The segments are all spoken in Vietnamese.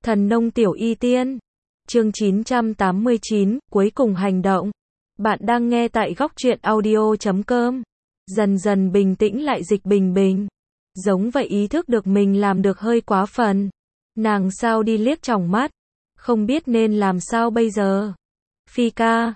Thần nông tiểu y tiên. Chương 989, cuối cùng hành động. Bạn đang nghe tại góc truyện audio.com. Dần dần bình tĩnh lại Dịch Bình Bình. Giống vậy ý thức được mình làm được hơi quá phần. Nàng sao đi liếc tròng mắt. Không biết nên làm sao bây giờ. Phi ca,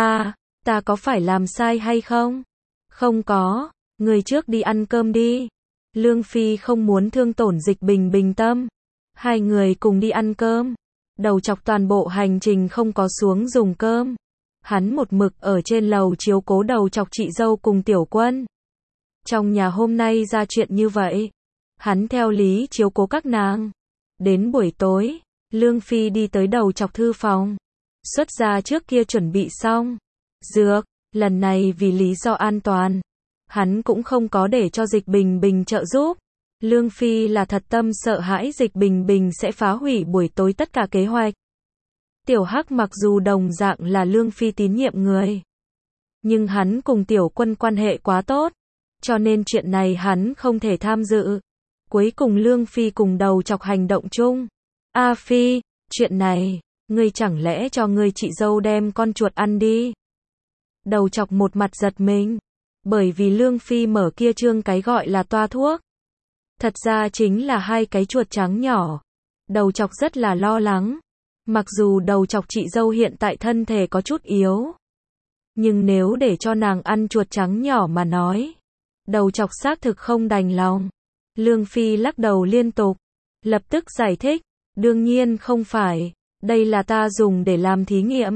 ta có phải làm sai hay không? Không có, người trước đi ăn cơm đi. Lương Phi không muốn thương tổn Dịch Bình Bình tâm. Hai người cùng đi ăn cơm. Đầu chọc toàn bộ hành trình không có xuống dùng cơm. Hắn một mực ở trên lầu chiếu cố đầu chọc chị dâu cùng Tiểu Quân. Trong nhà hôm nay ra chuyện như vậy, hắn theo lý chiếu cố các nàng. Đến buổi tối, Lương Phi đi tới đầu chọc thư phòng. Xuất ra trước kia chuẩn bị xong dược, lần này vì lý do an toàn, hắn cũng không có để cho Dịch Bình Bình trợ giúp. Lương Phi là thật tâm sợ hãi Dịch Bình Bình sẽ phá hủy buổi tối tất cả kế hoạch. Tiểu Hắc mặc dù đồng dạng là Lương Phi tín nhiệm người, nhưng hắn cùng Tiểu Quân quan hệ quá tốt, cho nên chuyện này hắn không thể tham dự. Cuối cùng Lương Phi cùng đầu chọc hành động chung. A Phi, chuyện này, ngươi chẳng lẽ cho ngươi chị dâu đem con chuột ăn đi? Đầu chọc một mặt giật mình, bởi vì Lương Phi mở kia trương cái gọi là toa thuốc. Thật ra chính là hai cái chuột trắng nhỏ. Đầu chọc rất là lo lắng. Mặc dù đầu chọc chị dâu hiện tại thân thể có chút yếu, nhưng nếu để cho nàng ăn chuột trắng nhỏ mà nói, đầu chọc xác thực không đành lòng. Lương Phi lắc đầu liên tục, lập tức giải thích, đương nhiên không phải, đây là ta dùng để làm thí nghiệm.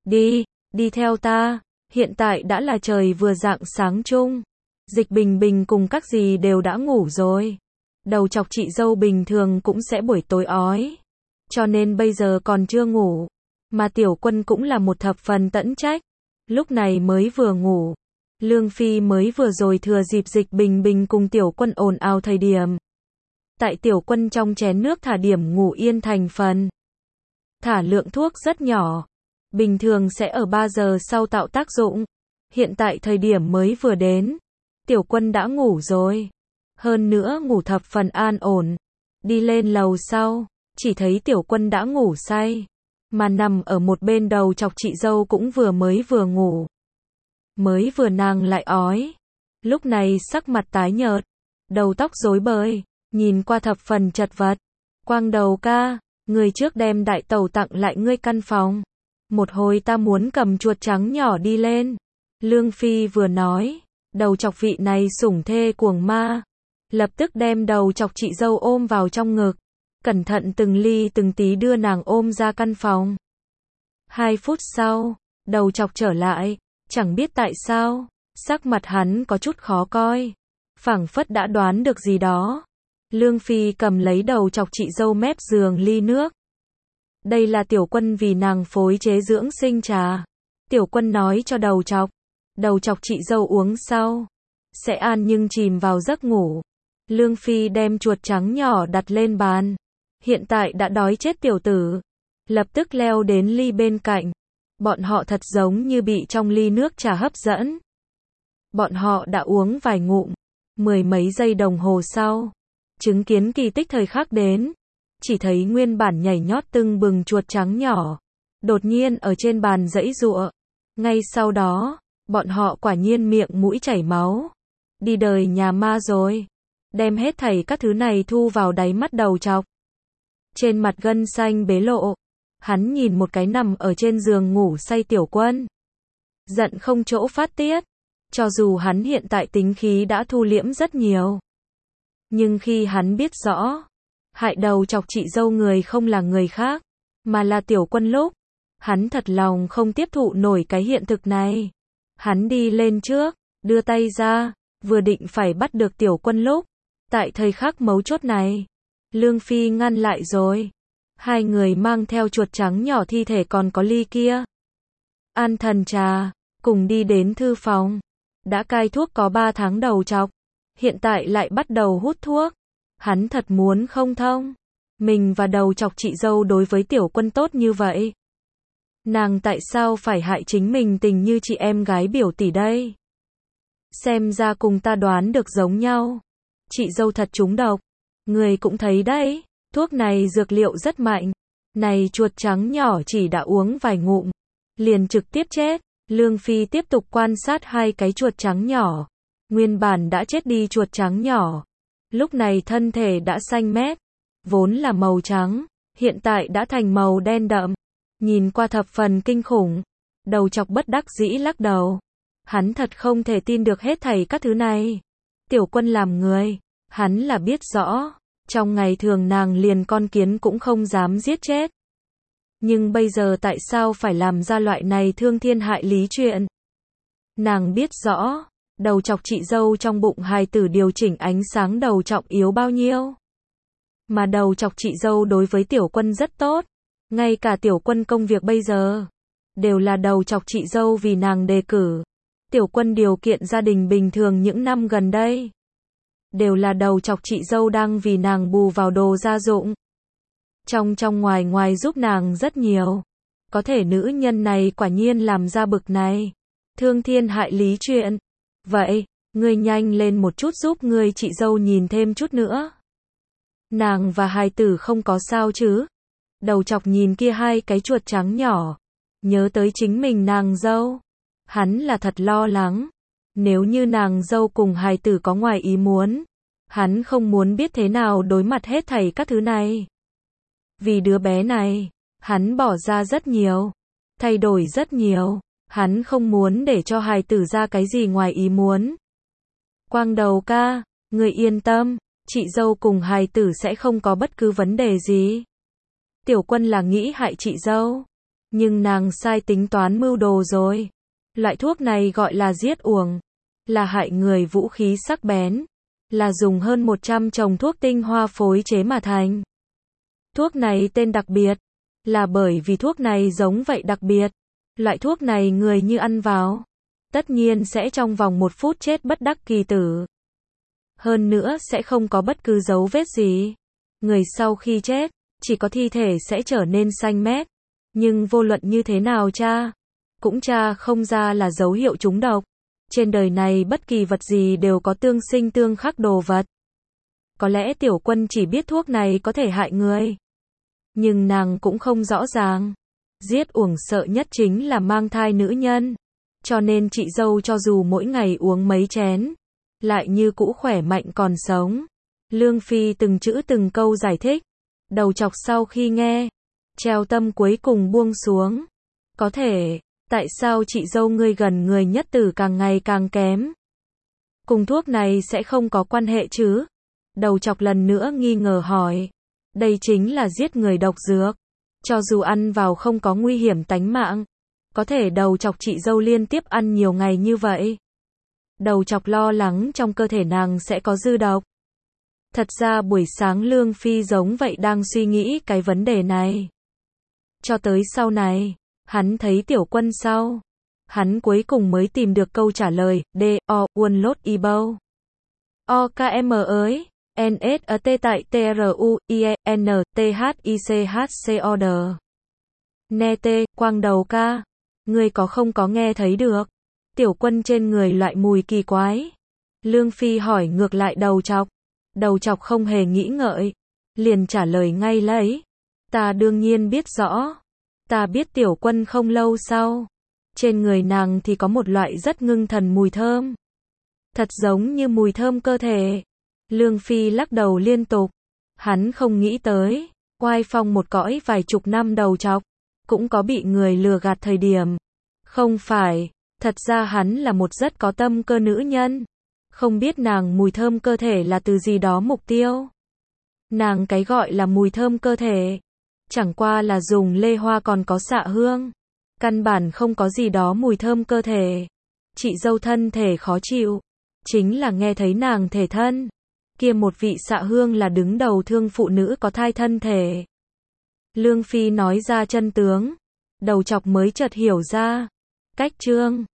Đi theo ta, hiện tại đã là trời vừa rạng sáng chung. Dịch Bình Bình cùng các dì đều đã ngủ rồi. Đầu chọc chị dâu bình thường cũng sẽ buổi tối ói, cho nên bây giờ còn chưa ngủ. Mà Tiểu Quân cũng là một thập phần tẫn trách, lúc này mới vừa ngủ. Lương Phi mới vừa rồi thừa dịp Dịch Bình Bình cùng Tiểu Quân ồn ào thời điểm, tại Tiểu Quân trong chén nước thả điểm ngủ yên thành phần. Thả lượng thuốc rất nhỏ, bình thường sẽ ở 3 giờ sau tạo tác dụng. Hiện tại thời điểm mới vừa đến, Tiểu Quân đã ngủ rồi. Hơn nữa ngủ thập phần an ổn. Đi lên lầu sau, chỉ thấy Tiểu Quân đã ngủ say, mà nằm ở một bên đầu chọc chị dâu cũng vừa ngủ. Mới vừa nàng lại ói, lúc này sắc mặt tái nhợt, đầu tóc rối bời, nhìn qua thập phần chật vật. Quang Đầu ca, người trước đem đại tẩu tặng lại ngươi căn phòng. Một hồi ta muốn cầm chuột trắng nhỏ đi lên. Lương Phi vừa nói, đầu chọc vị này sủng thê cuồng ma, lập tức đem đầu chọc chị dâu ôm vào trong ngực, cẩn thận từng ly từng tí đưa nàng ôm ra căn phòng. 2 phút sau, đầu chọc trở lại, chẳng biết tại sao, sắc mặt hắn có chút khó coi, phảng phất đã đoán được gì đó. Lương Phi cầm lấy đầu chọc chị dâu mép giường ly nước. Đây là Tiểu Quân vì nàng phối chế dưỡng sinh trà. Tiểu Quân nói cho đầu chọc chị dâu uống sau, sẽ an nhưng chìm vào giấc ngủ. Lương Phi đem chuột trắng nhỏ đặt lên bàn. Hiện tại đã đói chết tiểu tử, lập tức leo đến ly bên cạnh. Bọn họ thật giống như bị trong ly nước trà hấp dẫn. Bọn họ đã uống vài ngụm, 10 mấy giây đồng hồ sau, chứng kiến kỳ tích thời khắc đến. Chỉ thấy nguyên bản nhảy nhót tưng bừng chuột trắng nhỏ, đột nhiên ở trên bàn giãy giụa. Ngay sau đó, bọn họ quả nhiên miệng mũi chảy máu. Đi đời nhà ma rồi. Đem hết thảy các thứ này thu vào đáy mắt đầu chọc. Trên mặt gân xanh bế lộ, hắn nhìn một cái nằm ở trên giường ngủ say Tiểu Quân. Giận không chỗ phát tiết, cho dù hắn hiện tại tính khí đã thu liễm rất nhiều. Nhưng khi hắn biết rõ, hại đầu chọc chị dâu người không là người khác, mà là Tiểu Quân lúc, hắn thật lòng không tiếp thụ nổi cái hiện thực này. Hắn đi lên trước, đưa tay ra, vừa định phải bắt được Tiểu Quân lúc, tại thời khắc mấu chốt này, Lương Phi ngăn lại rồi. Hai người mang theo chuột trắng nhỏ thi thể còn có ly kia an thần trà, cùng đi đến thư phòng. Đã cai thuốc có 3 tháng đầu chọc, hiện tại lại bắt đầu hút thuốc. Hắn thật muốn không thông. Mình và đầu chọc chị dâu đối với Tiểu Quân tốt như vậy, nàng tại sao phải hại chính mình tình như chị em gái biểu tỷ đây? Xem ra cùng ta đoán được giống nhau. Chị dâu thật trúng độc. Người cũng thấy đấy, thuốc này dược liệu rất mạnh, Này chuột trắng nhỏ chỉ đã uống vài ngụm, liền trực tiếp chết. Lương Phi tiếp tục quan sát hai cái chuột trắng nhỏ. Nguyên bản đã chết đi chuột trắng nhỏ. Lúc này thân thể đã xanh mét, vốn là màu trắng, hiện tại đã thành màu đen đậm. Nhìn qua thập phần kinh khủng. Đầu chọc bất đắc dĩ lắc đầu. Hắn thật không thể tin được hết thảy các thứ này. Tiểu Quân làm người, hắn là biết rõ. Trong ngày thường nàng liền con kiến cũng không dám giết chết. Nhưng bây giờ tại sao phải làm ra loại này thương thiên hại lý chuyện? Nàng biết rõ, đầu chọc chị dâu trong bụng hài tử điều chỉnh ánh sáng đầu trọng yếu bao nhiêu. Mà đầu chọc chị dâu đối với Tiểu Quân rất tốt. Ngay cả Tiểu Quân công việc bây giờ, đều là đầu chọc chị dâu vì nàng đề cử. Tiểu Quân điều kiện gia đình bình thường những năm gần đây, đều là đầu chọc chị dâu đang vì nàng bù vào đồ gia dụng. Trong ngoài giúp nàng rất nhiều. Có thể nữ nhân này quả nhiên làm ra bực này. Thương thiên hại lý chuyện. Vậy, ngươi nhanh lên một chút giúp ngươi chị dâu nhìn thêm chút nữa. Nàng và hài tử không có sao chứ? Đầu chọc nhìn kia hai cái chuột trắng nhỏ. Nhớ tới chính mình nàng dâu. Hắn là thật lo lắng. Nếu như nàng dâu cùng hài tử có ngoài ý muốn, hắn không muốn biết thế nào đối mặt hết thảy các thứ này. Vì đứa bé này, hắn bỏ ra rất nhiều, thay đổi rất nhiều, hắn không muốn để cho hài tử ra cái gì ngoài ý muốn. Quang Đầu ca, người yên tâm, chị dâu cùng hài tử sẽ không có bất cứ vấn đề gì. Tiểu Quân là nghĩ hại chị dâu, nhưng nàng sai tính toán mưu đồ rồi. Loại thuốc này gọi là giết uổng, là hại người vũ khí sắc bén, là dùng hơn 100 chồng thuốc tinh hoa phối chế mà thành. Thuốc này tên đặc biệt, là bởi vì thuốc này giống vậy đặc biệt. Loại thuốc này người như ăn vào, tất nhiên sẽ trong vòng 1 phút chết bất đắc kỳ tử. Hơn nữa sẽ không có bất cứ dấu vết gì. Người sau khi chết, chỉ có thi thể sẽ trở nên xanh mét. Nhưng vô luận như thế nào cũng tra không ra là dấu hiệu trúng độc. Trên đời này bất kỳ vật gì đều có tương sinh tương khắc đồ vật. Có lẽ Tiểu Quân chỉ biết thuốc này có thể hại người, nhưng nàng cũng không rõ ràng. Giết uổng sợ nhất chính là mang thai nữ nhân. Cho nên chị dâu cho dù mỗi ngày uống mấy chén, lại như cũ khỏe mạnh còn sống. Lương Phi từng chữ từng câu giải thích. Đầu chọc sau khi nghe, treo tâm cuối cùng buông xuống. Có thể, tại sao chị dâu ngươi gần người nhất tử càng ngày càng kém? Cùng thuốc này sẽ không có quan hệ chứ? Đầu chọc lần nữa nghi ngờ hỏi. Đây chính là giết người độc dược. Cho dù ăn vào không có nguy hiểm tánh mạng, có thể đầu chọc chị dâu liên tiếp ăn nhiều ngày như vậy. Đầu chọc lo lắng trong cơ thể nàng sẽ có dư độc. Thật ra buổi sáng Lương Phi giống vậy đang suy nghĩ cái vấn đề này. Cho tới sau này, hắn thấy Tiểu Quân sau. Hắn cuối cùng mới tìm được câu trả lời. D.O. Unload Ebo. O.K.M. ơi. N.S.T. tại T.R.U.I.E.N.T.H.I.C.H.C.O.D. Nè tê, Quang Đầu ca. Ngươi không có nghe thấy được. Tiểu Quân trên người loại mùi kỳ quái. Lương Phi hỏi ngược lại đầu chọc. Đầu chọc không hề nghĩ ngợi, liền trả lời ngay lấy. Ta đương nhiên biết rõ. Ta biết Tiểu Quân không lâu sau. Trên người nàng thì có một loại rất ngưng thần mùi thơm. Thật giống như mùi thơm cơ thể. Lương Phi lắc đầu liên tục. Hắn không nghĩ tới, oai phong một cõi vài chục năm đầu chọc, cũng có bị người lừa gạt thời điểm. Không phải, thật ra hắn là một rất có tâm cơ nữ nhân. Không biết nàng mùi thơm cơ thể là từ gì đó mục tiêu. Nàng cái gọi là mùi thơm cơ thể, chẳng qua là dùng lê hoa còn có xạ hương. Căn bản không có gì đó mùi thơm cơ thể. Chị dâu thân thể khó chịu, chính là nghe thấy nàng thể thân. Kia một vị xạ hương là đứng đầu thương phụ nữ có thai thân thể. Lương Phi nói ra chân tướng. Đầu chọc mới chợt hiểu ra. Cách chương